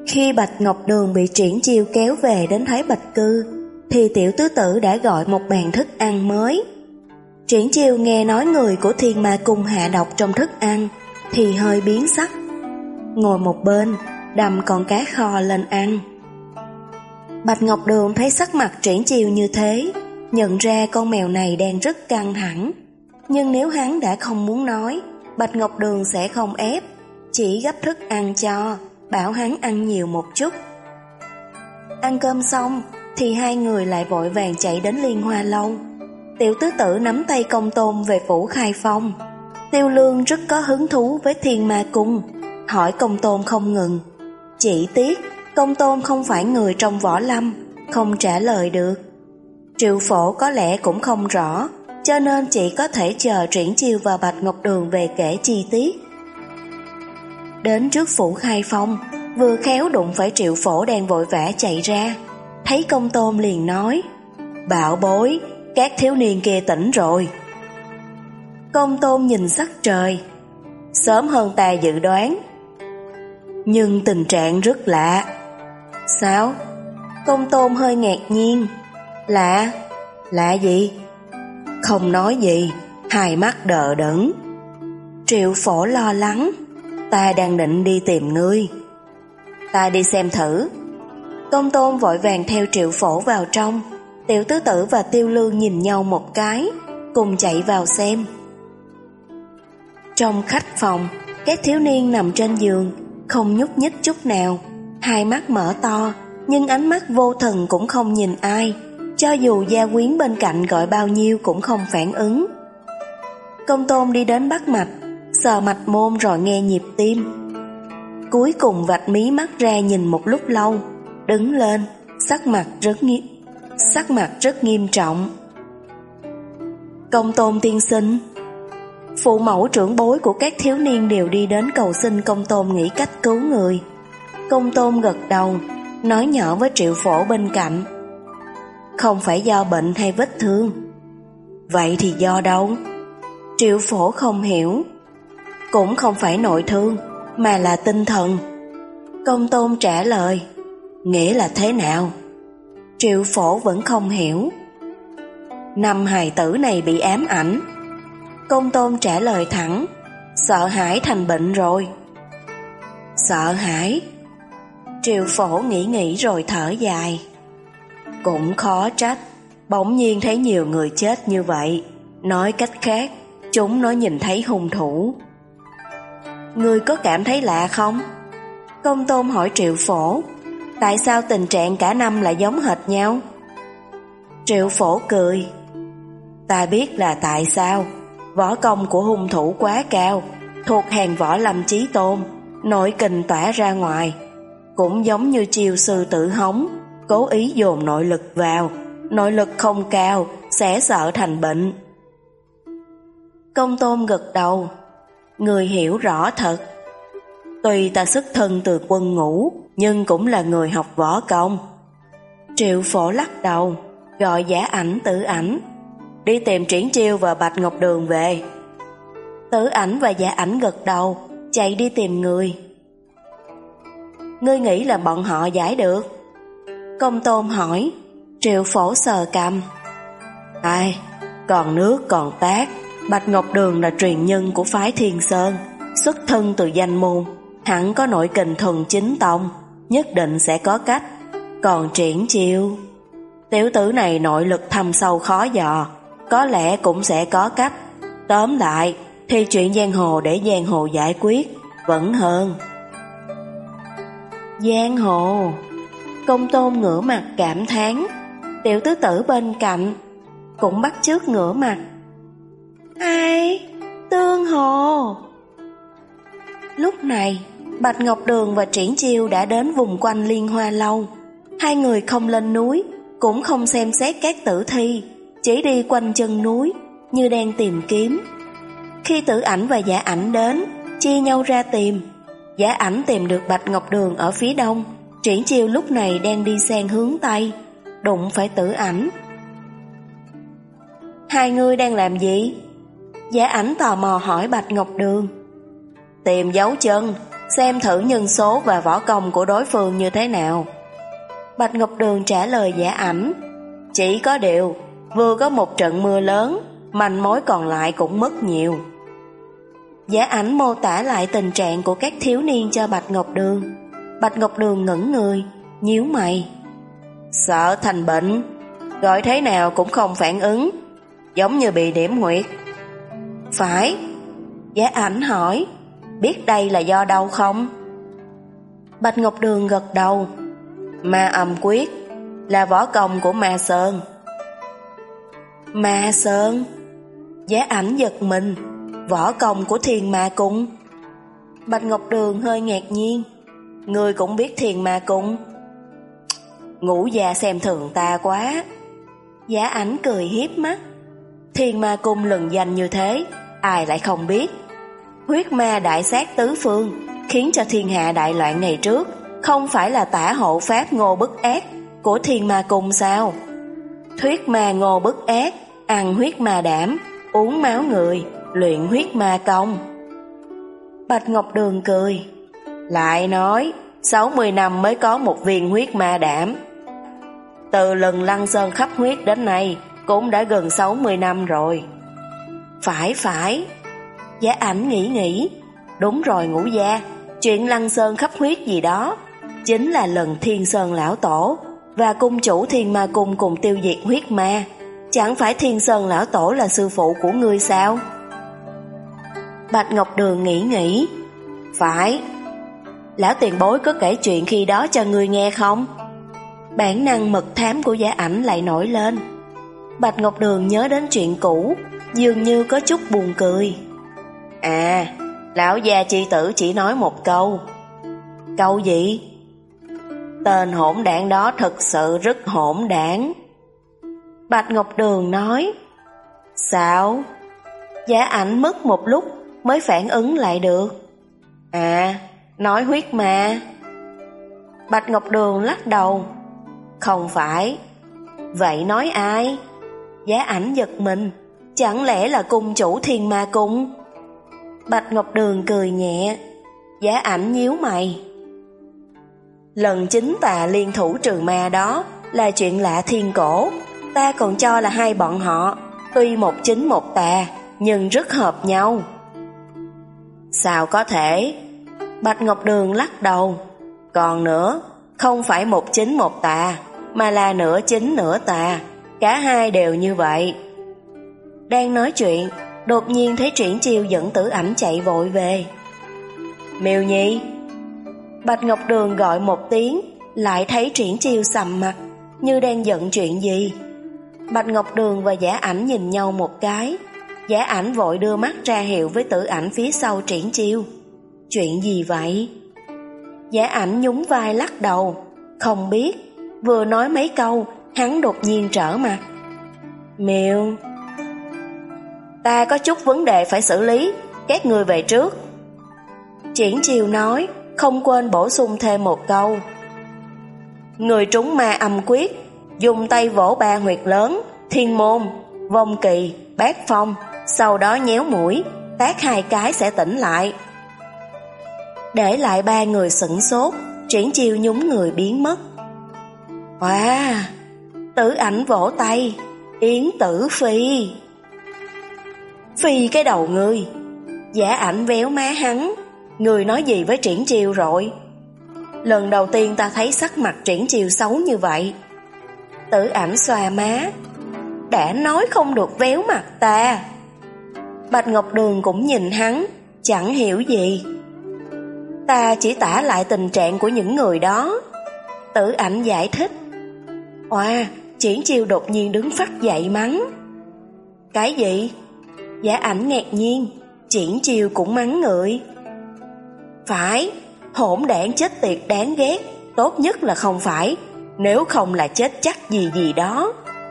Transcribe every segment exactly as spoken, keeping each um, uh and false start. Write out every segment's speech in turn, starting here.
Khi Bạch Ngọc Đường bị Triển Chiêu kéo về đến Thái Bạch Cư, thì tiểu tứ tử đã gọi một bàn thức ăn mới. Triển Chiêu nghe nói người của Thiên Ma Cung hạ độc trong thức ăn thì hơi biến sắc, ngồi một bên đầm con cá kho lên ăn. Bạch Ngọc Đường thấy sắc mặt Triển Chiêu như thế, nhận ra con mèo này đang rất căng thẳng. Nhưng nếu hắn đã không muốn nói, Bạch Ngọc Đường sẽ không ép, chỉ gấp thức ăn cho, bảo hắn ăn nhiều một chút. Ăn cơm xong thì hai người lại vội vàng chạy đến Liên Hoa Lâu. Tiểu tứ tử nắm tay Công Tôn về phủ Khai Phong. Tiêu Lương rất có hứng thú với Thiên Ma Cung, hỏi Công Tôn không ngừng. Chỉ tiếc Công Tôn không phải người trong võ lâm, không trả lời được. Triệu Phổ có lẽ cũng không rõ, cho nên chỉ có thể chờ Triển Chiêu và Bạch Ngọc Đường về kể chi tiết. Đến trước phủ Khai Phong, vừa khéo đụng phải Triệu Phổ đang vội vã chạy ra. Thấy Công Tôn liền nói: "Bảo bối, các thiếu niên kia tỉnh rồi." Công Tôn nhìn sắc trời, sớm hơn ta dự đoán, nhưng tình trạng rất lạ. Sao? Công Tôn hơi ngạc nhiên. Lạ? Lạ gì? Không nói gì, hai mắt đờ đẫn. Triệu Phổ lo lắng: "Ta đang định đi tìm ngươi." "Ta đi xem thử." Công Tôn vội vàng theo Triệu Phổ vào trong. Tiểu tứ tử và Tiêu Lương nhìn nhau một cái, cùng chạy vào xem. Trong khách phòng, các thiếu niên nằm trên giường, không nhúc nhích chút nào, hai mắt mở to, nhưng ánh mắt vô thần cũng không nhìn ai, cho dù gia quyến bên cạnh gọi bao nhiêu cũng không phản ứng. Công Tôn đi đến bắt mạch, sờ mạch môn rồi nghe nhịp tim. Cuối cùng vạch mí mắt ra nhìn một lúc lâu, đứng lên, sắc mặt rất nghiêm, sắc mặt rất nghiêm trọng. "Công Tôn tiên sinh." Phụ mẫu trưởng bối của các thiếu niên đều đi đến cầu xin Công Tôn nghĩ cách cứu người. Công Tôn gật đầu, nói nhỏ với Triệu Phổ bên cạnh: "Không phải do bệnh hay vết thương." "Vậy thì do đâu?" Triệu Phổ không hiểu. "Cũng không phải nội thương, mà là tinh thần." Công Tôn trả lời. "Nghĩa là thế nào?" Triệu Phổ vẫn không hiểu. "Năm hài tử này bị ám ảnh." Công Tôn trả lời thẳng. "Sợ hãi thành bệnh rồi." "Sợ hãi?" Triệu Phổ nghĩ nghĩ rồi thở dài. "Cũng khó trách, bỗng nhiên thấy nhiều người chết như vậy. Nói cách khác, chúng nó nhìn thấy hung thủ." "Ngươi có cảm thấy lạ không?" Công Tôn hỏi Triệu Phổ. "Tại sao tình trạng cả năm lại giống hệt nhau?" Triệu Phổ cười. "Ta biết là tại sao. Võ công của hung thủ quá cao, thuộc hàng võ lâm chí tôn, nội kình tỏa ra ngoài. Cũng giống như chiêu sư tử hống, cố ý dồn nội lực vào, nội lực không cao, sẽ sợ thành bệnh." Công Tôn gật đầu. Người hiểu rõ thật. "Tuy ta xuất thân từ quân ngũ, nhưng cũng là người học võ công." Triệu Phổ lắc đầu, gọi Giả Ảnh, Tử Ảnh: "Đi tìm Triển Chiêu và Bạch Ngọc Đường về." Tử Ảnh và Giả Ảnh gật đầu, chạy đi tìm người. "Ngươi nghĩ là bọn họ giải được?" Công Tôn hỏi. Triệu Phổ sờ cằm. "Ai, còn nước còn tát. Bạch Ngọc Đường là truyền nhân của phái Thiên Sơn, xuất thân từ danh môn, hẳn có nội kình thuần chính tông, nhất định sẽ có cách. Còn Triển Chiêu, tiểu tử này nội lực thâm sâu khó dò, có lẽ cũng sẽ có cách. Tóm lại thì chuyện giang hồ để giang hồ giải quyết vẫn hơn." Giang hồ. Công Tôn ngửa mặt cảm thán. Tiểu tứ tử bên cạnh cũng bắt chước ngửa mặt. "Ai? Tương hồ." Lúc này Bạch Ngọc Đường và Triển Chiêu đã đến vùng quanh Liên Hoa Lâu. Hai người không lên núi, cũng không xem xét các tử thi, chỉ đi quanh chân núi như đang tìm kiếm. Khi Tử Ảnh và Giả Ảnh đến, chia nhau ra tìm. Giả Ảnh tìm được Bạch Ngọc Đường ở phía đông, Triển Chiêu lúc này đang đi sang hướng tây, đụng phải Tử Ảnh. "Hai người đang làm gì?" Giả Ảnh tò mò hỏi Bạch Ngọc Đường. "Tìm dấu chân, xem thử nhân số và võ công của đối phương như thế nào. Bạch Ngọc Đường trả lời Giả Ảnh, chỉ có điều, vừa có một trận mưa lớn, manh mối còn lại cũng mất nhiều. Giả Ảnh mô tả lại tình trạng của các thiếu niên cho Bạch Ngọc Đường. Bạch Ngọc Đường ngẩn người, nhíu mày. Sợ thành bệnh, gọi thế nào cũng không phản ứng, giống như bị điểm huyệt. Phải. Giả Ảnh hỏi, biết đây là do đâu không? Bạch Ngọc Đường gật đầu. Ma âm quyết là võ công của Ma Sơn. Ma Sơn? Giả Ảnh giật mình. Võ công của Thiên Ma Cung? Bạch Ngọc Đường hơi ngạc nhiên. Ngươi cũng biết Thiên Ma Cung? Ngũ gia xem thường ta quá. Giả Ảnh cười hiếp mắt. Thiên Ma Cung lừng danh như thế, ai lại không biết? Huyết ma đại sát tứ phương, khiến cho thiên hạ đại loạn ngày trước, không phải là tả hộ pháp Ngô Bức Ác của Thiên Ma Cung sao? Thuyết ma Ngô Bức Ác, ăn huyết ma đảm, uống máu người, luyện huyết ma công. Bạch Ngọc Đường cười. Lại nói, sáu mươi năm mới có một viên huyết ma đảm. Từ lần Lăng Sơn khắp huyết đến nay, cũng đã gần sáu mươi năm rồi. Phải phải. Giả Ảnh nghĩ nghĩ. Đúng rồi Ngũ gia, chuyện Lăng Sơn khắp huyết gì đó chính là lần Thiên Sơn Lão Tổ và cung chủ Thiên Ma Cung cùng tiêu diệt huyết ma. Chẳng phải Thiên Sơn Lão Tổ là sư phụ của ngươi sao? Bạch Ngọc Đường nghĩ nghĩ. Phải. Lão tiền bối có kể chuyện khi đó cho ngươi nghe không? Bản năng mật thám của Giả Ảnh lại nổi lên. Bạch Ngọc Đường nhớ đến chuyện cũ, dường như có chút buồn cười. À, lão gia chi tử chỉ nói một câu. Câu gì? Tên hỗn đảng đó thực sự rất hỗn đảng. Bạch Ngọc Đường nói. Sao? Giả Ảnh mất một lúc mới phản ứng lại được. À, nói huyết ma. Bạch Ngọc Đường lắc đầu. Không phải. Vậy nói ai? Giả Ảnh giật mình. Chẳng lẽ là cung chủ Thiên Ma Cung? Bạch Ngọc Đường cười nhẹ. Giả Ảnh nhíu mày. Lần chính tà liên thủ trừ ma đó là chuyện lạ thiên cổ. Ta còn cho là hai bọn họ tuy một chính một tà, nhưng rất hợp nhau. Sao có thể? Bạch Ngọc Đường lắc đầu. Còn nữa, không phải một chính một tà, mà là nửa chính nửa tà. Cả hai đều như vậy. Đang nói chuyện, đột nhiên thấy Triển Chiêu dẫn Tử Ảnh chạy vội về. Miêu Nhi. Bạch Ngọc Đường gọi một tiếng, lại thấy Triển Chiêu sầm mặt, như đang giận chuyện gì. Bạch Ngọc Đường và Giả Ảnh nhìn nhau một cái. Giả Ảnh vội đưa mắt ra hiệu với Tử Ảnh phía sau Triển Chiêu. Chuyện gì vậy? Giả Ảnh nhún vai lắc đầu. Không biết. Vừa nói mấy câu, hắn đột nhiên trở mặt. Miêu, ta có chút vấn đề phải xử lý, các ngươi về trước. Triển Chiêu nói, không quên bổ sung thêm một câu. Người trúng ma âm quyết, dùng tay vỗ ba huyệt lớn, thiên môn, vong kỳ, bát phong, sau đó nhéo mũi, tát hai cái sẽ tỉnh lại. Để lại ba người sửng sốt, Triển Chiêu nhún người biến mất. Wow, Tử Ảnh vỗ tay. Yến Tử Phi. Phi cái đầu ngươi. Giả Ảnh véo má hắn. Ngươi nói gì với Triển Chiêu rồi? Lần đầu tiên ta thấy sắc mặt Triển Chiêu xấu như vậy. Tử Ảnh xoa má. Đã nói không được véo mặt ta. Bạch Ngọc Đường cũng nhìn hắn, chẳng hiểu gì. Ta chỉ tả lại tình trạng của những người đó. Tử Ảnh giải thích. Oa, Triển Chiêu đột nhiên đứng phắt dậy mắng. Cái gì? Giả Ảnh ngạc nhiên. Triển Chiêu cũng mắng người. Phải, hỗn đản chết tiệt đáng ghét. Tốt nhất là không phải, nếu không là chết chắc gì gì đó.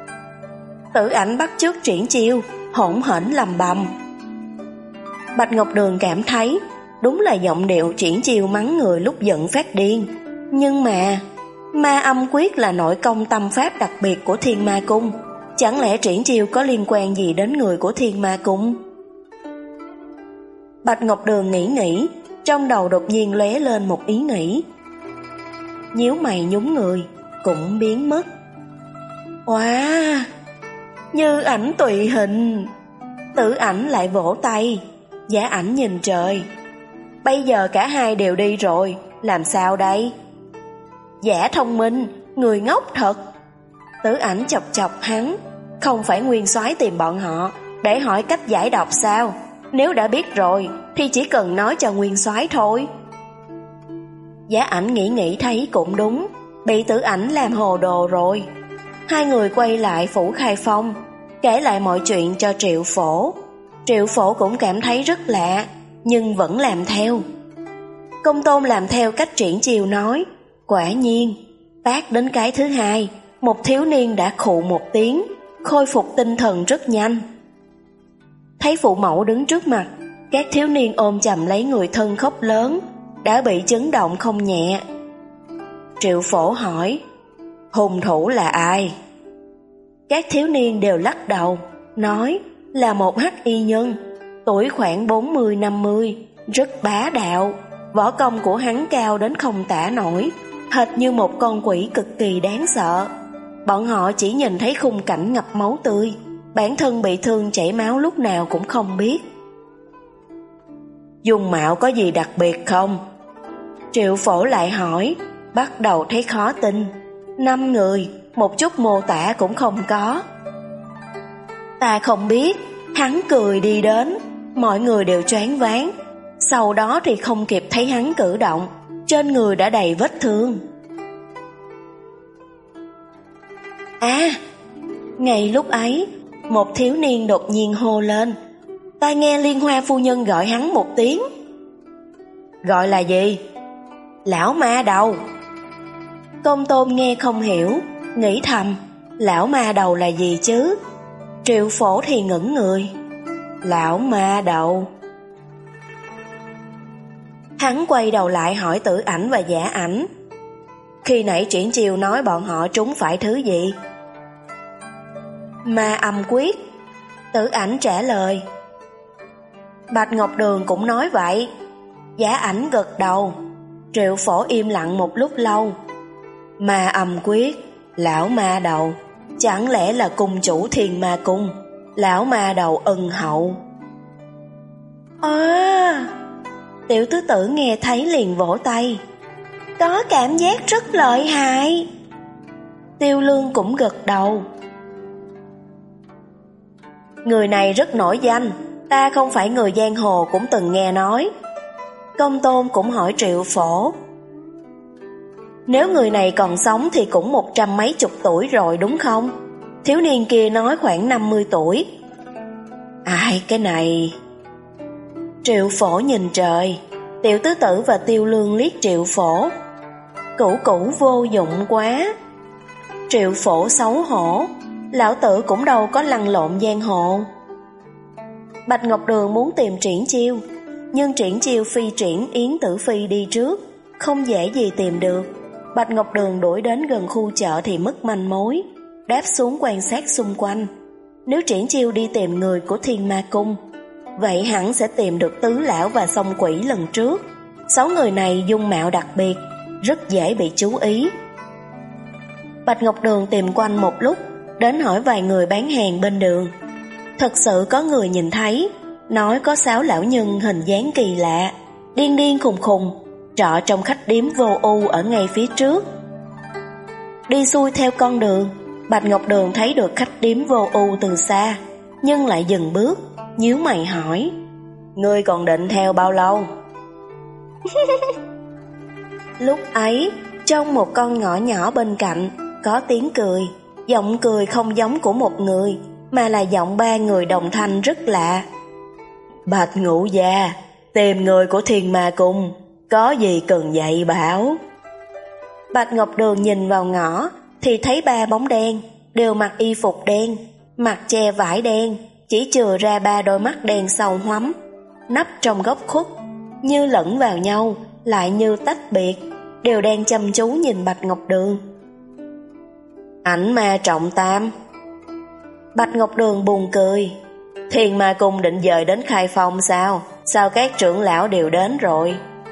Tử Ảnh bắt chước Triển Chiêu, hỗn hển lầm bầm. Bạch Ngọc Đường cảm thấy đúng là giọng điệu Triển Chiêu mắng người lúc giận phát điên. Nhưng mà ma âm quyết là nội công tâm pháp đặc biệt của Thiên Ma Cung. Chẳng lẽ Triển Chiêu có liên quan gì đến người của Thiên Ma Cung? Bạch Ngọc Đường nghĩ nghĩ, Trong đầu đột nhiên lóe lên một ý nghĩ. Nhíu mày nhún người, cũng biến mất. Wow, như ảnh tùy hình. Tử Ảnh lại vỗ tay, Giả Ảnh nhìn trời. Bây giờ cả hai đều đi rồi, làm sao đây? Giả thông minh, người ngốc thật. Tử Ảnh chọc chọc hắn. Không phải nguyên soái tìm bọn họ để hỏi cách giải độc sao? Nếu đã biết rồi thì chỉ cần nói cho nguyên soái thôi. Giả Ảnh nghĩ nghĩ thấy cũng đúng, bị Tử Ảnh làm hồ đồ rồi. Hai người quay lại phủ Khai Phong, kể lại mọi chuyện cho Triệu Phổ. Triệu Phổ cũng cảm thấy rất lạ, nhưng vẫn làm theo. Công Tôn làm theo cách Triển Chiêu nói. Quả nhiên, tác đến cái thứ hai, một thiếu niên đã khụ một tiếng, khôi phục tinh thần rất nhanh. Thấy phụ mẫu đứng trước mặt, các thiếu niên ôm chầm lấy người thân khóc lớn, đã bị chấn động không nhẹ. Triệu Phổ hỏi, hung thủ là ai? Các thiếu niên đều lắc đầu, nói là một hắc y nhân, tuổi khoảng bốn mươi năm mươi, rất bá đạo. Võ công của hắn cao đến không tả nổi, hệt như một con quỷ cực kỳ đáng sợ. Bọn họ chỉ nhìn thấy khung cảnh ngập máu tươi, bản thân bị thương chảy máu lúc nào cũng không biết. Dung mạo có gì đặc biệt không? Triệu Phổ lại hỏi, bắt đầu thấy khó tin. Năm người, một chút mô tả cũng không có. Ta không biết. Hắn cười đi đến, mọi người đều choáng váng. Sau đó thì không kịp thấy hắn cử động, trên người đã đầy vết thương. À, ngay lúc ấy, một thiếu niên đột nhiên hô lên, ta nghe Liên Hoa phu nhân gọi hắn một tiếng. Gọi là gì? Lão ma đầu. Công Tôn nghe không hiểu, nghĩ thầm, lão ma đầu là gì chứ? Triệu Phổ thì ngẩn người. Lão ma đầu. Hắn quay đầu lại hỏi Tử Ảnh và Giả Ảnh, khi nãy Triển Chiêu nói bọn họ trúng phải thứ gì? Ma âm quyết. Tử Ảnh trả lời. Bạch Ngọc Đường cũng nói vậy. Giả Ảnh gật đầu. Triệu Phổ im lặng một lúc lâu. Ma âm quyết, lão ma đầu, chẳng lẽ là cung chủ Thiên Ma Cung, lão ma đầu ân hậu? À, Tiểu tứ tử nghe thấy liền vỗ tay. Có cảm giác rất lợi hại. Tiêu Lương cũng gật đầu. Người này rất nổi danh, ta không phải người giang hồ cũng từng nghe nói. Công Tôn cũng hỏi Triệu Phổ. Nếu người này còn sống thì cũng một trăm mấy chục tuổi rồi đúng không? Thiếu niên kia nói khoảng năm mươi tuổi. Ai cái này? Triệu Phổ nhìn trời. Tiểu tứ tử và Tiêu Lương liếc Triệu Phổ. Cũ cũ vô dụng quá. Triệu Phổ xấu hổ. Lão tử cũng đâu có lăn lộn giang hồ. Bạch Ngọc Đường muốn tìm Triển Chiêu, nhưng Triển Chiêu phi triển Yến Tử Phi đi trước, không dễ gì tìm được. Bạch Ngọc Đường đuổi đến gần khu chợ thì mất manh mối, đáp xuống quan sát xung quanh. Nếu Triển Chiêu đi tìm người của Thiên Ma Cung, vậy hẳn sẽ tìm được Tứ Lão và Song Quỷ lần trước. Sáu người này dung mạo đặc biệt, rất dễ bị chú ý. Bạch Ngọc Đường tìm quanh một lúc, đến hỏi vài người bán hàng bên đường. Thật sự có người nhìn thấy, nói có sáu lão nhân hình dáng kỳ lạ, điên điên khùng khùng, trọ trong khách điếm vô ưu ở ngay phía trước. Đi xuôi theo con đường, Bạch Ngọc Đường thấy được khách điếm vô ưu từ xa, nhưng lại dừng bước, nhíu mày hỏi, ngươi còn định theo bao lâu? Lúc ấy, trong một con ngõ nhỏ bên cạnh, có tiếng cười. Giọng cười không giống của một người, mà là giọng ba người đồng thanh rất lạ. Bạch Ngũ Gia, tìm người của Thiên Ma Cung, có gì cần dạy bảo? Bạch Ngọc Đường nhìn vào ngõ, thì thấy ba bóng đen, đều mặc y phục đen, mặt che vải đen, chỉ chừa ra ba đôi mắt đen sâu hoắm, nấp trong góc khuất, như lẫn vào nhau, lại như tách biệt, đều đang chăm chú nhìn Bạch Ngọc Đường. Ảnh ma trọng tam. Bạch Ngọc Đường buồn cười. Thiên Ma Cung định dời đến Khai Phong sao? Sao các trưởng lão đều đến rồi?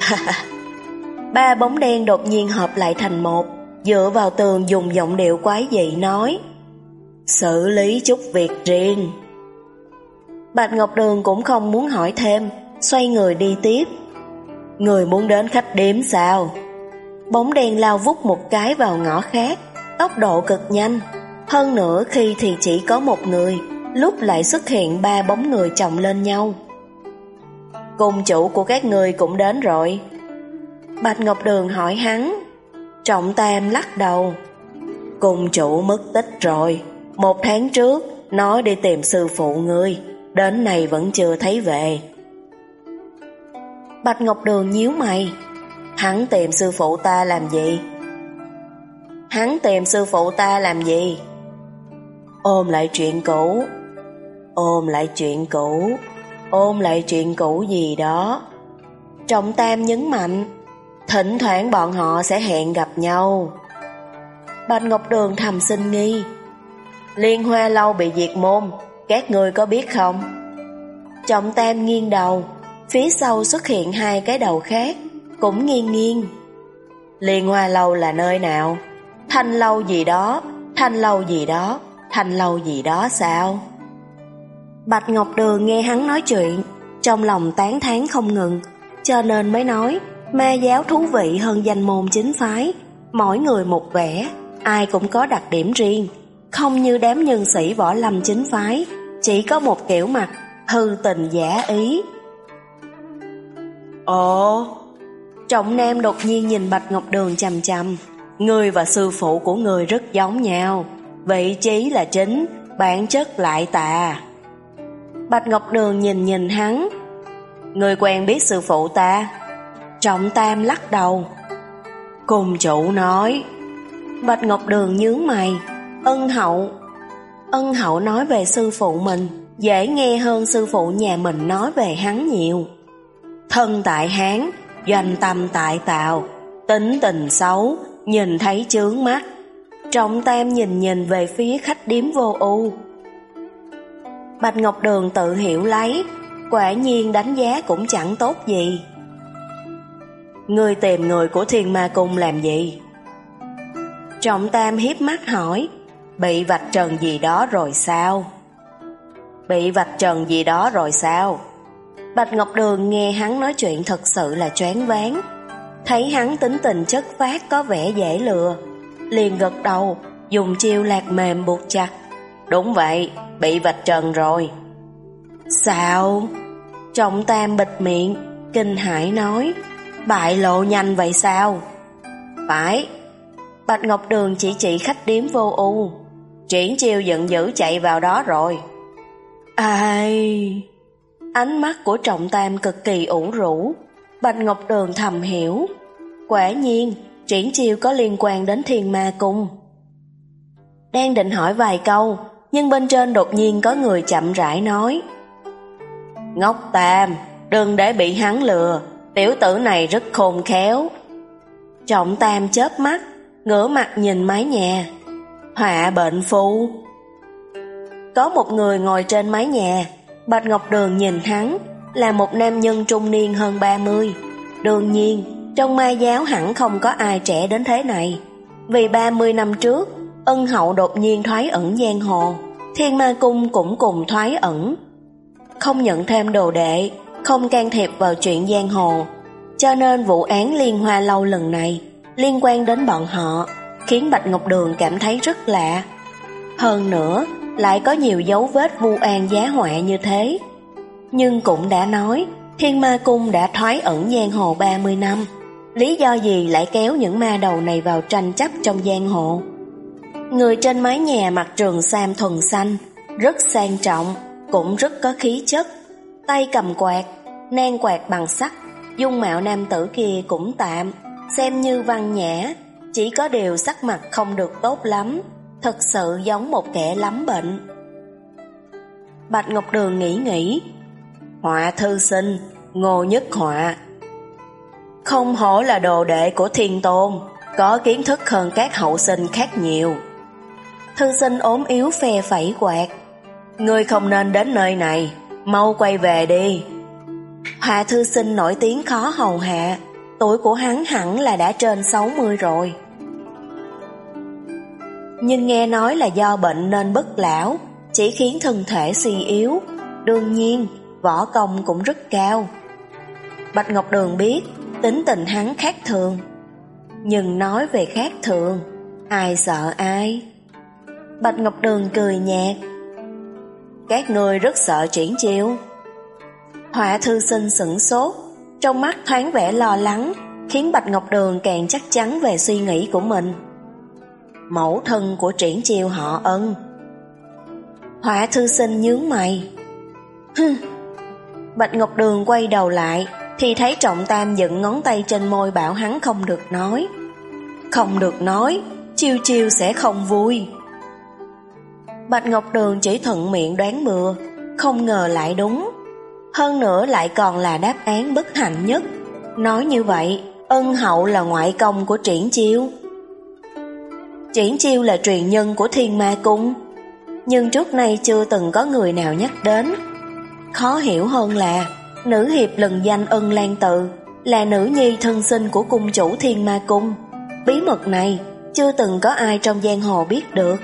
Ba bóng đen đột nhiên hợp lại thành một, dựa vào tường dùng giọng điệu quái dị nói: xử lý chút việc riêng. Bạch Ngọc Đường cũng không muốn hỏi thêm, xoay người đi tiếp. Người muốn đến khách điếm sao? Bóng đen lao vút một cái vào ngõ khác, tốc độ cực nhanh. Hơn nữa khi thì chỉ có một người, lúc lại xuất hiện ba bóng người chồng lên nhau. Cung chủ của các người cũng đến rồi. Bạch Ngọc Đường hỏi hắn. Trọng Tam lắc đầu. Cung chủ mất tích rồi. Một tháng trước nói đi tìm sư phụ ngươi, đến nay vẫn chưa thấy về. Bạch Ngọc Đường nhíu mày. Hắn tìm sư phụ ta làm gì? Hắn tìm sư phụ ta làm gì? Ôm lại chuyện cũ. Ôm lại chuyện cũ. Ôm lại chuyện cũ gì đó. Trọng Tam nhấn mạnh. Thỉnh thoảng bọn họ sẽ hẹn gặp nhau. Bạch Ngọc Đường thầm sinh nghi. Liên Hoa lâu bị diệt môn, các ngươi có biết không? Trọng Tam nghiêng đầu. Phía sau xuất hiện hai cái đầu khác, cũng nghiêng nghiêng. Liên Hoa lâu là nơi nào? Thanh lâu gì đó, thanh lâu gì đó, thanh lâu gì đó sao? Bạch Ngọc Đường nghe hắn nói chuyện, trong lòng tán thán không ngừng, cho nên mới nói ma giáo thú vị hơn danh môn chính phái. Mỗi người một vẻ, ai cũng có đặc điểm riêng, không như đám nhân sĩ võ lâm chính phái, chỉ có một kiểu mặt, hư tình giả ý. Ồ, Trọng Nam đột nhiên nhìn Bạch Ngọc Đường chằm chằm. Ngươi và sư phụ của ngươi rất giống nhau, vị trí là chính, bản chất lại tà. Bạch Ngọc Đường nhìn nhìn hắn. Ngươi quen biết sư phụ ta? Trọng Tam lắc đầu. Cung chủ nói. Bạch Ngọc Đường nhướng mày. Ân hậu. Ân hậu nói về sư phụ mình dễ nghe hơn sư phụ nhà mình nói về hắn nhiều. Thân tại Hán, doanh tâm tại Tào, tính tình xấu, nhìn thấy chướng mắt. Trọng Tam nhìn nhìn về phía khách điếm Vô Ưu. Bạch Ngọc Đường tự hiểu lấy, quả nhiên đánh giá cũng chẳng tốt gì. Ngươi tìm người của Thiên Ma Cung làm gì? Trọng Tam hiếp mắt hỏi. Bị vạch trần gì đó rồi sao? Bị vạch trần gì đó rồi sao? Bạch Ngọc Đường nghe hắn nói chuyện thật sự là choáng váng. Thấy hắn tính tình chất phác có vẻ dễ lừa, liền gật đầu, dùng chiêu lạc mềm buộc chặt. Đúng vậy, bị vạch trần rồi. Sao? Trọng Tam bịt miệng, kinh hãi nói. Bại lộ nhanh vậy sao? Phải. Bạch Ngọc Đường chỉ chỉ khách điếm Vô Ưu. Triển Chiêu giận dữ chạy vào đó rồi. Ai... Ánh mắt của Trọng Tam cực kỳ ủ rũ. Bạch Ngọc Đường thầm hiểu. Quả nhiên, Triển Chiêu có liên quan đến Thiên Ma Cung. Đang định hỏi vài câu, nhưng bên trên đột nhiên có người chậm rãi nói. Ngốc Tam, đừng để bị hắn lừa, tiểu tử này rất khôn khéo. Trọng Tam chớp mắt, ngửa mặt nhìn mái nhà. Họa bệnh phu. Có một người ngồi trên mái nhà. Bạch Ngọc Đường nhìn hắn, là một nam nhân trung niên hơn ba mươi. Đương nhiên, trong ma giáo hẳn không có ai trẻ đến thế này. Vì ba mươi năm trước, Ân hậu đột nhiên thoái ẩn giang hồ, Thiên Ma Cung cũng cùng thoái ẩn. Không nhận thêm đồ đệ, không can thiệp vào chuyện giang hồ, cho nên vụ án Liên Hoa lâu lần này liên quan đến bọn họ, khiến Bạch Ngọc Đường cảm thấy rất lạ. Hơn nữa, lại có nhiều dấu vết vu oan giá họa như thế. Nhưng cũng đã nói, Thiên Ma Cung đã thoái ẩn giang hồ ba mươi năm, lý do gì lại kéo những ma đầu này vào tranh chấp trong giang hồ? Người trên mái nhà mặc trường sam thuần xanh, rất sang trọng, cũng rất có khí chất. Tay cầm quạt, nan quạt bằng sắt, dung mạo nam tử kia cũng tạm, xem như văn nhã, chỉ có điều sắc mặt không được tốt lắm, thật sự giống một kẻ lắm bệnh. Bạch Ngọc Đường nghĩ nghĩ. Họa thư sinh, Ngô Nhất Họa. Không hổ là đồ đệ của Thiên Tôn, có kiến thức hơn các hậu sinh khác nhiều. Thư sinh ốm yếu phe phẩy quạt. Ngươi không nên đến nơi này, mau quay về đi. Họa thư sinh nổi tiếng khó hầu hạ, tuổi của hắn hẳn là đã trên sáu mươi rồi. Nhưng nghe nói là do bệnh nên bất lão, chỉ khiến thân thể suy yếu, đương nhiên võ công cũng rất cao. Bạch Ngọc Đường biết tính tình hắn khác thường, nhưng nói về khác thường, ai sợ ai. Bạch Ngọc Đường cười nhạt. Các ngươi rất sợ Triển Chiêu. Họa thư sinh sửng sốt, trong mắt thoáng vẻ lo lắng, khiến Bạch Ngọc Đường càng chắc chắn về suy nghĩ của mình. Mẫu thân của Triển Chiêu họ Ân. Họa thư sinh nhướng mày. Hừ. Bạch Ngọc Đường quay đầu lại thì thấy Trọng Tam dựng ngón tay trên môi bảo hắn không được nói. Không được nói, Chiêu Chiêu sẽ không vui. Bạch Ngọc Đường chỉ thuận miệng đoán bừa, không ngờ lại đúng. Hơn nữa lại còn là đáp án bất hạnh nhất. Nói như vậy, Ân hậu là ngoại công của Triển Chiêu. Triển Chiêu là truyền nhân của Thiên Ma Cung, nhưng trước nay chưa từng có người nào nhắc đến. Khó hiểu hơn là nữ hiệp lừng danh Ân Lan Tự là nữ nhi thân sinh của cung chủ Thiên Ma Cung. Bí mật này chưa từng có ai trong giang hồ biết được.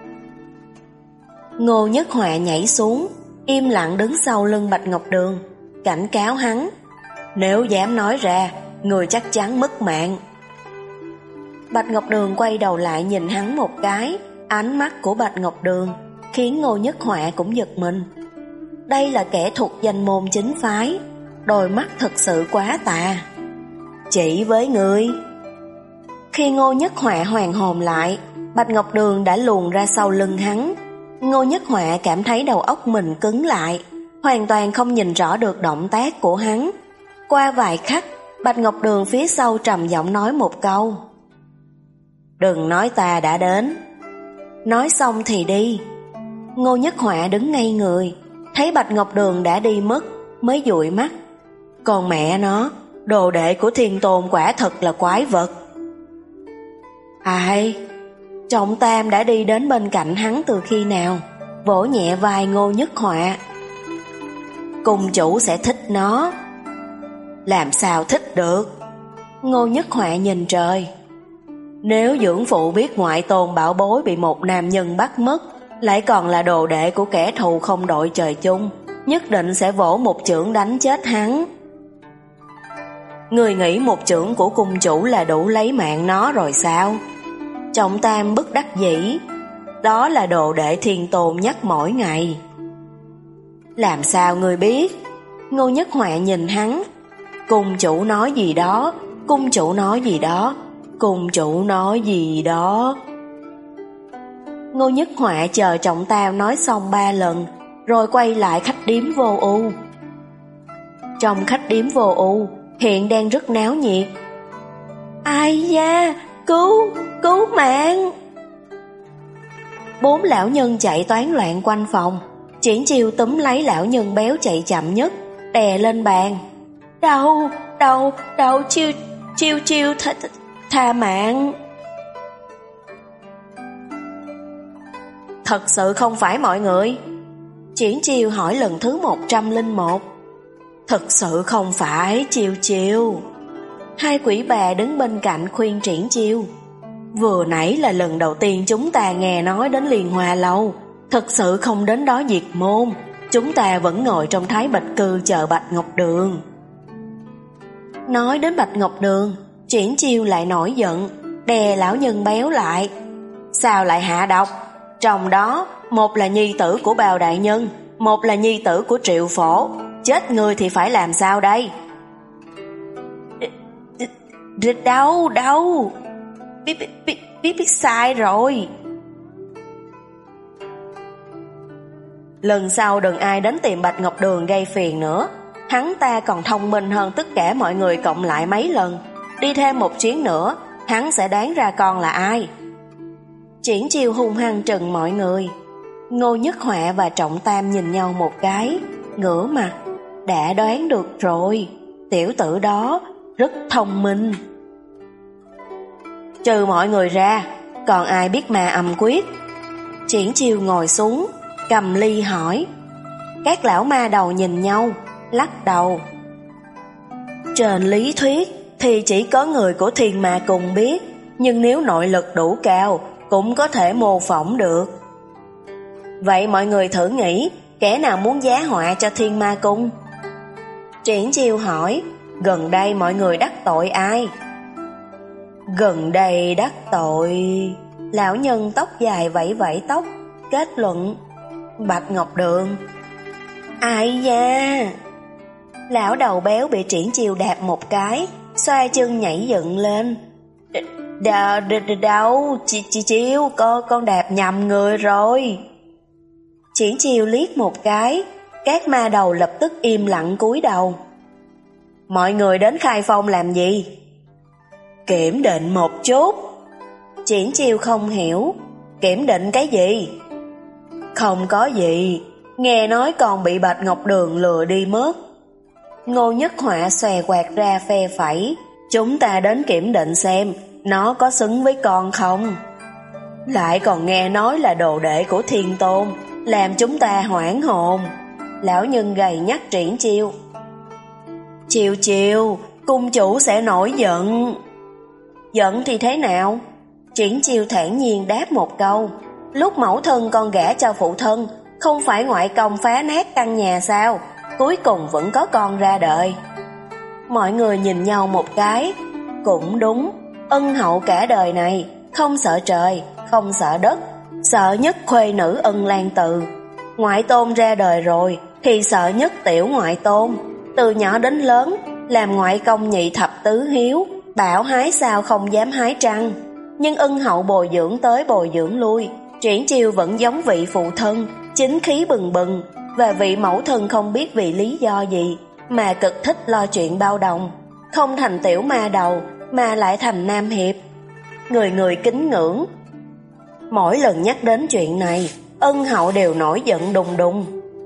Ngô Nhất Họa nhảy xuống, im lặng đứng sau lưng Bạch Ngọc Đường, cảnh cáo hắn. Nếu dám nói ra, người chắc chắn mất mạng. Bạch Ngọc Đường quay đầu lại nhìn hắn một cái, ánh mắt của Bạch Ngọc Đường khiến Ngô Nhất Họa cũng giật mình. Đây là kẻ thuộc danh môn chính phái, đôi mắt thật sự quá tà. Chỉ với người. Khi Ngô Nhất Họa hoàn hồn lại, Bạch Ngọc Đường đã luồn ra sau lưng hắn. Ngô Nhất Họa cảm thấy đầu óc mình cứng lại, hoàn toàn không nhìn rõ được động tác của hắn. Qua vài khắc, Bạch Ngọc Đường phía sau trầm giọng nói một câu. Đừng nói ta đã đến. Nói xong thì đi. Ngô Nhất Họa đứng ngay người, thấy Bạch Ngọc Đường đã đi mất, mới dụi mắt. Còn mẹ nó, đồ đệ của Thiên Tôn quả thật là quái vật. Ai? Trọng Tam đã đi đến bên cạnh hắn từ khi nào, vỗ nhẹ vai Ngô Nhất Họa. Cung chủ sẽ thích nó. Làm sao thích được? Ngô Nhất Họa nhìn trời. Nếu dưỡng phụ biết ngoại tôn bảo bối bị một nam nhân bắt mất, lại còn là đồ đệ của kẻ thù không đội trời chung, nhất định sẽ vỗ một chưởng đánh chết hắn. Người nghĩ một chưởng của cung chủ là đủ lấy mạng nó rồi sao? Trọng Tam bất đắc dĩ. Đó là đồ đệ Thiên Tôn nhắc mỗi ngày. Làm sao người biết? Ngô Nhất Họa nhìn hắn. Cung chủ nói gì đó, cung chủ nói gì đó, cung chủ nói gì đó. Ngô Nhất Họa chờ Trọng Tam nói xong ba lần, rồi quay lại khách điếm Vô U. Trong khách điếm Vô U hiện đang rất náo nhiệt. Ai da, cứu, cứu mạng! Bốn lão nhân chạy toán loạn quanh phòng. Triển Chiêu túm lấy lão nhân béo chạy chậm nhất, đè lên bàn. Đau, đau, đau, Chiêu, Chiêu, Chiêu, tha, tha mạng. Thật sự không phải mọi người? Triển Chiêu hỏi lần thứ một trăm lẻ một. Thật sự không phải, Chiêu Chiêu. Hai quỷ bà đứng bên cạnh khuyên Triển Chiêu. Vừa nãy là lần đầu tiên chúng ta nghe nói đến Liên Hoa Lâu, thật sự không đến đó diệt môn. Chúng ta vẫn ngồi trong Thái Bạch Cư chờ Bạch Ngọc Đường. Nói đến Bạch Ngọc Đường, Triển Chiêu lại nổi giận, đè lão nhân béo lại. Sao lại hạ độc? Trong đó, một là nhi tử của Bào đại nhân, một là nhi tử của Triệu Phổ. Chết người thì phải làm sao đây? Đau, đau. Biết, biết, biết, biết, biết sai rồi. Lần sau đừng ai đến tìm Bạch Ngọc Đường gây phiền nữa. Hắn ta còn thông minh hơn tất cả mọi người cộng lại mấy lần. Đi thêm một chuyến nữa, hắn sẽ đoán ra con là ai. Triển Chiêu hung hăng trừng mọi người. Ngô Nhất Họa và Trọng Tam nhìn nhau một cái, ngửa mặt. Đã đoán được rồi, tiểu tử đó rất thông minh. Trừ mọi người ra, còn ai biết ma âm quyết? Triển Chiêu ngồi xuống, cầm ly hỏi. Các lão ma đầu nhìn nhau, lắc đầu. Trên lý thuyết thì chỉ có người của Thiên Ma Cung biết, nhưng nếu nội lực đủ cao cũng có thể mô phỏng được. Vậy mọi người thử nghĩ, kẻ nào muốn giá họa cho Thiên Ma Cung? Triển Chiêu hỏi, gần đây mọi người đắc tội ai? Gần đây đắc tội... Lão nhân tóc dài vẫy vẫy tóc, kết luận, Bạch Ngọc Đường. Ai da? Lão đầu béo bị Triển Chiêu đạp một cái, xoay chân nhảy dựng lên. Đâu, đâu, chị, chị Chiêu, con, con đạp nhầm người rồi. Triển Chiêu liếc một cái, các ma đầu lập tức im lặng cúi đầu. Mọi người đến Khai Phong làm gì? Kiểm định một chút. Triển Chiêu không hiểu, kiểm định cái gì? Không có gì, nghe nói con bị Bạch Ngọc Đường lừa đi mất. Ngô Nhất Họa xòe quạt ra phe phẩy, chúng ta đến kiểm định xem nó có xứng với con không. Lại còn nghe nói là đồ đệ của Thiên Tôn, làm chúng ta hoảng hồn. Lão nhân gầy nhắc Triển Chiêu. Chiêu chiêu, cung chủ sẽ nổi giận. Giận thì thế nào? Triển Chiêu thản nhiên đáp một câu. Lúc mẫu thân con gả cho phụ thân, không phải ngoại công phá nát căn nhà sao? Cuối cùng vẫn có con ra đời. Mọi người nhìn nhau một cái. Cũng đúng, ân hậu cả đời này, không sợ trời, không sợ đất, sợ nhất khuê nữ Ân Lan Từ. Ngoại tôn ra đời rồi, thì sợ nhất tiểu ngoại tôn. Từ nhỏ đến lớn, làm ngoại công nhị thập tứ hiếu, bảo hái sao không dám hái trăng. Nhưng ân hậu bồi dưỡng tới bồi dưỡng lui, Triển Chiêu vẫn giống vị phụ thân, chính khí bừng bừng, và vị mẫu thân không biết vì lý do gì mà cực thích lo chuyện bao đồng, không thành tiểu ma đầu mà lại thành nam hiệp. Người người kính ngưỡng. Mỗi lần nhắc đến chuyện này, ân hậu đều nổi giận đùng đùng.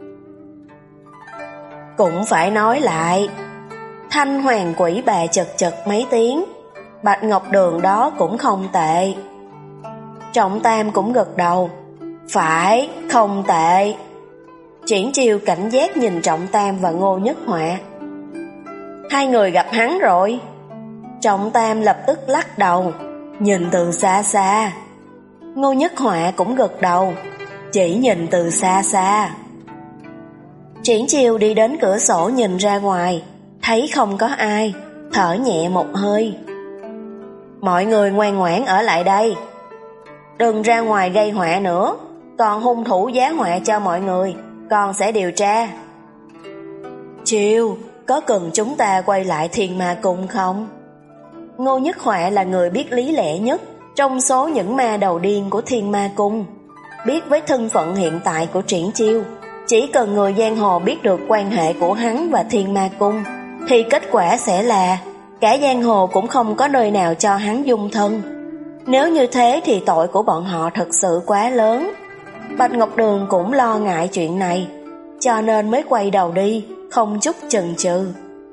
Cũng phải nói lại, Thanh Hoàng Quỷ bà chật chật mấy tiếng. Bạch Ngọc Đường đó cũng không tệ. Trọng Tam cũng gật đầu. Phải, không tệ. Triển Chiêu cảnh giác nhìn Trọng Tam và Ngô Nhất Họa. Hai người gặp hắn rồi. Trọng Tam lập tức lắc đầu, nhìn từ xa xa. Ngô Nhất Họa cũng gật đầu, chỉ nhìn từ xa xa. Triển Chiêu đi đến cửa sổ nhìn ra ngoài, thấy không có ai, thở nhẹ một hơi. Mọi người ngoan ngoãn ở lại đây, đừng ra ngoài gây họa nữa. Còn hung thủ giá họa cho mọi người, con sẽ điều tra. Chiêu, có cần chúng ta quay lại Thiên Ma Cung không? Ngô Nhất Họa là người biết lý lẽ nhất trong số những ma đầu điên của Thiên Ma Cung. Biết với thân phận hiện tại của Triển Chiêu, chỉ cần người giang hồ biết được quan hệ của hắn và Thiên Ma Cung, thì kết quả sẽ là cả giang hồ cũng không có nơi nào cho hắn dung thân. Nếu như thế thì tội của bọn họ thật sự quá lớn. Bạch Ngọc Đường cũng lo ngại chuyện này, cho nên mới quay đầu đi, không chút chần chừ.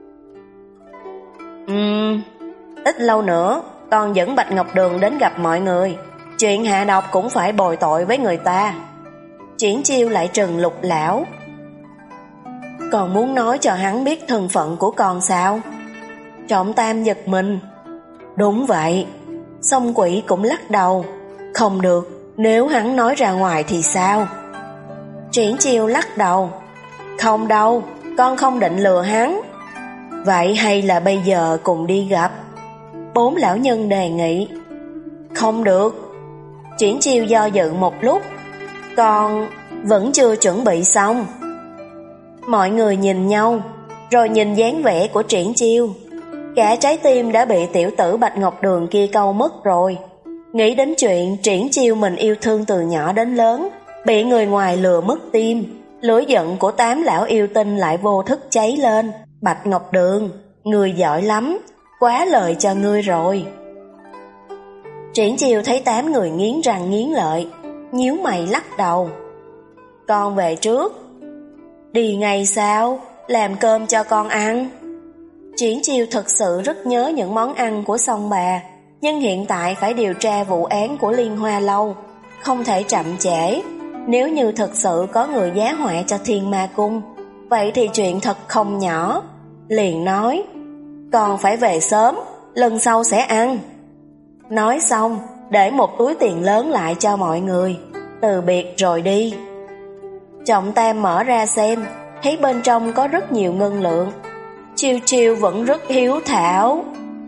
Ừm, ít lâu nữa, con dẫn Bạch Ngọc Đường đến gặp mọi người. Chuyện hạ độc cũng phải bồi tội với người ta. Triển Chiêu lại trừng Lục lão. Còn muốn nói cho hắn biết thân phận của con sao? Trọng Tam giật mình. Đúng vậy. Song Quỷ cũng lắc đầu. Không được, nếu hắn nói ra ngoài thì sao? Triển Chiêu lắc đầu. Không đâu, con không định lừa hắn. Vậy hay là bây giờ cùng đi gặp? Bốn lão nhân đề nghị. Không được. Triển Chiêu do dự một lúc. Con vẫn chưa chuẩn bị xong. Mọi người nhìn nhau, rồi nhìn dáng vẻ của Triển Chiêu. Cả trái tim đã bị tiểu tử Bạch Ngọc Đường kia câu mất rồi. Nghĩ đến chuyện Triển Chiêu mình yêu thương từ nhỏ đến lớn, bị người ngoài lừa mất tim, lửa giận của tám lão yêu tinh lại vô thức cháy lên. Bạch Ngọc Đường, người giỏi lắm, quá lời cho ngươi rồi. Triển Chiêu thấy tám người nghiến răng nghiến lợi, nhíu mày lắc đầu. Con về trước. Đi ngay sao? Làm cơm cho con ăn. Triển Chiêu thật sự rất nhớ những món ăn của Song bà, nhưng hiện tại phải điều tra vụ án của Liên Hoa Lâu, không thể chậm trễ. Nếu như thật sự có người giá họa cho Thiên Ma Cung, vậy thì chuyện thật không nhỏ. Liền nói, con phải về sớm, lần sau sẽ ăn. Nói xong, để một túi tiền lớn lại cho mọi người, từ biệt rồi đi. Trọng Tam mở ra xem, thấy bên trong có rất nhiều ngân lượng. Chiêu Chiêu vẫn rất hiếu thảo.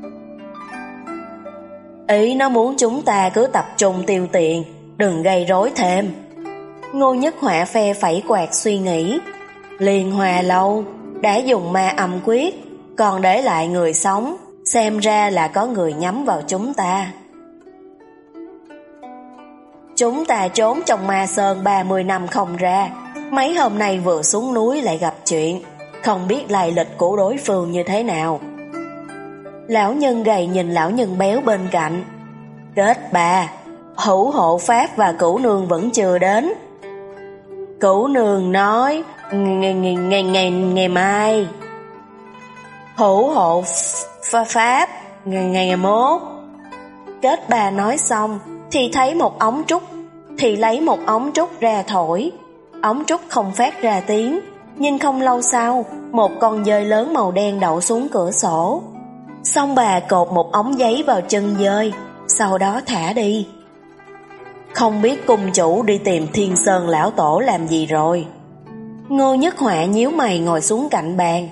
Ý nó muốn chúng ta cứ tập trung tiêu tiền, đừng gây rối thêm. Ngô Nhất Họa phe phẩy quạt suy nghĩ. Liên Hoa Lâu đã dùng ma âm quyết, còn để lại người sống, xem ra là có người nhắm vào chúng ta. Chúng ta trốn trong ma sơn ba mươi năm không ra, mấy hôm nay vừa xuống núi lại gặp chuyện, không biết lai lịch của đối phương như thế nào. Lão nhân gầy nhìn lão nhân béo bên cạnh. Kết bà, hữu hộ pháp và cửu nương vẫn chưa đến. Cửu nương nói ngày, ngày, ngày, ngày, ngày mai. Hữu hộ ph pháp ngày, ngày, ngày mốt. Kết bà nói xong thì thấy một ống trúc, thì lấy một ống trúc ra thổi. Ống trúc không phát ra tiếng, nhưng không lâu sau, một con dơi lớn màu đen đậu xuống cửa sổ. Xong bà cột một ống giấy vào chân dơi, sau đó thả đi. Không biết cung chủ đi tìm Thiên Sơn lão tổ làm gì rồi. Ngô Nhất Họa nhíu mày ngồi xuống cạnh bàn.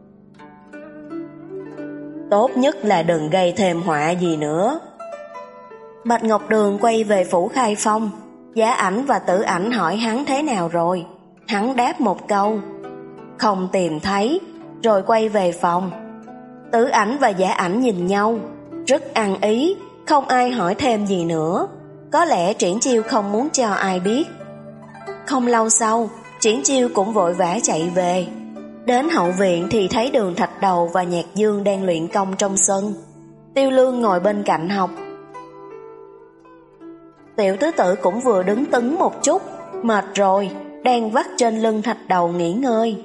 Tốt nhất là đừng gây thêm họa gì nữa. Bạch Ngọc Đường quay về phủ Khai Phong. Giả Ảnh và Tử Ảnh hỏi hắn thế nào rồi. Hắn đáp một câu, không tìm thấy, rồi quay về phòng. Tử Ảnh và Giả Ảnh nhìn nhau, rất ăn ý, không ai hỏi thêm gì nữa. Có lẽ Triển Chiêu không muốn cho ai biết. Không lâu sau, Triển Chiêu cũng vội vã chạy về. Đến hậu viện thì thấy Đường Thạch Đầu và Nhạc Dương đang luyện công trong sân. Tiêu Lương ngồi bên cạnh học. Tiểu tứ tử cũng vừa đứng tứng một chút, mệt rồi, đang vắt trên lưng Thạch Đầu nghỉ ngơi.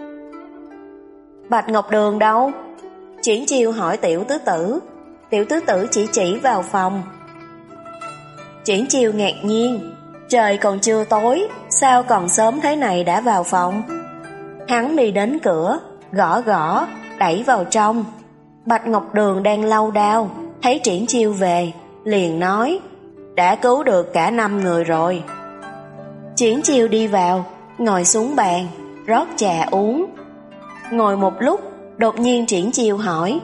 Bạch Ngọc Đường đâu? Triển Chiêu hỏi Tiểu tứ tử. Tiểu tứ tử chỉ chỉ vào phòng. Triển Chiêu ngạc nhiên, trời còn chưa tối, sao còn sớm thế này đã vào phòng? Hắn đi đến cửa, gõ gõ, đẩy vào trong. Bạch Ngọc Đường đang lau đao, thấy Triển Chiêu về, liền nói, đã cứu được cả năm người rồi. Triển Chiêu đi vào, ngồi xuống bàn, rót trà uống. Ngồi một lúc, đột nhiên Triển Chiêu hỏi,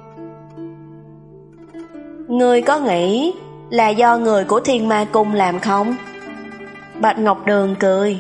ngươi có nghĩ là do người của Thiên Ma Cung làm không? Bạch Ngọc Đường cười,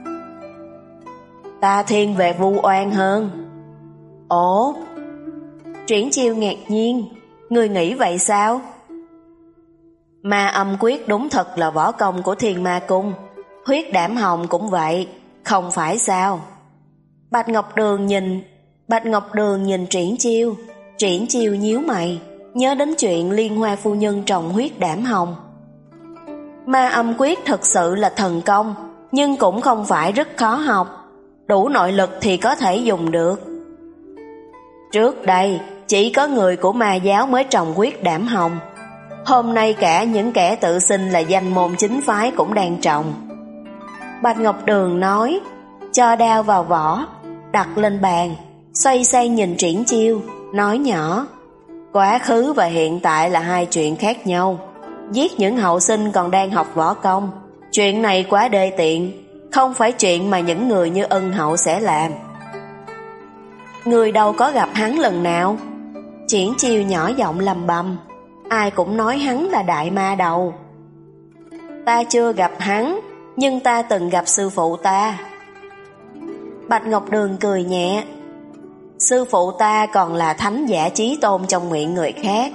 ta thiên về vu oan hơn. Ồ. Triển Chiêu ngạc nhiên, ngươi nghĩ vậy sao? Ma âm quyết đúng thật là võ công của Thiên Ma Cung, huyết đảm hồng cũng vậy, không phải sao? Bạch Ngọc Đường nhìn, Bạch Ngọc Đường nhìn Triển Chiêu, Triển Chiêu nhíu mày, nhớ đến chuyện Liên Hoa phu nhân trồng huyết đảm hồng. Ma âm quyết thật sự là thần công, nhưng cũng không phải rất khó học, đủ nội lực thì có thể dùng được. Trước đây, chỉ có người của ma giáo mới trồng huyết đảm hồng. Hôm nay cả những kẻ tự xưng là danh môn chính phái cũng đang trồng. Bạch Ngọc Đường nói, cho đao vào vỏ, đặt lên bàn, xoay sang nhìn Triển Chiêu, nói nhỏ, quá khứ và hiện tại là hai chuyện khác nhau. Giết những hậu sinh còn đang học võ công, chuyện này quá đê tiện, không phải chuyện mà những người như Ân Hậu sẽ làm. Người đâu có gặp hắn lần nào? Triển Chiêu nhỏ giọng lầm bầm, ai cũng nói hắn là đại ma đầu. Ta chưa gặp hắn, nhưng ta từng gặp sư phụ ta. Bạch Ngọc Đường cười nhẹ, sư phụ ta còn là thánh giả chí tôn trong miệng người khác.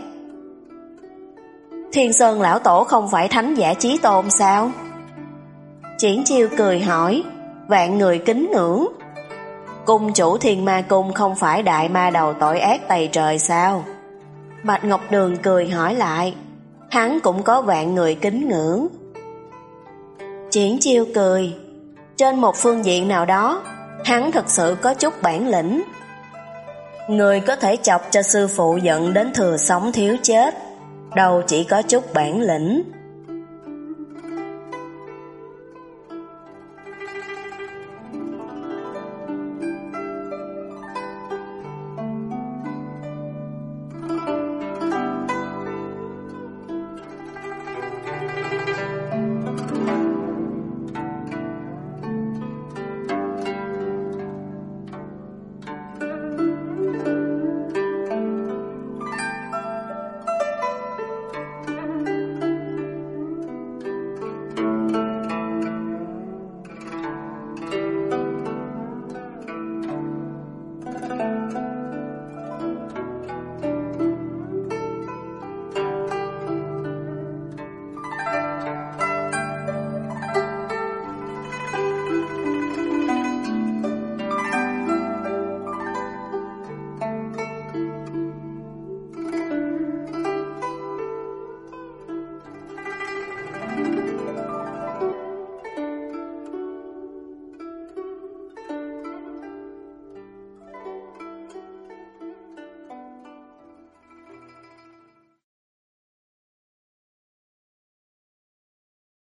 Thiên Sơn lão tổ không phải thánh giả chí tôn sao? Triển Chiêu cười hỏi, vạn người kính ngưỡng. Cung chủ Thiên Ma Cung không phải đại ma đầu tội ác tày trời sao? Bạch Ngọc Đường cười hỏi lại, hắn cũng có vạn người kính ngưỡng. Triển Chiêu cười, trên một phương diện nào đó, hắn thật sự có chút bản lĩnh. Người có thể chọc cho sư phụ giận đến thừa sống thiếu chết, đâu chỉ có chút bản lĩnh.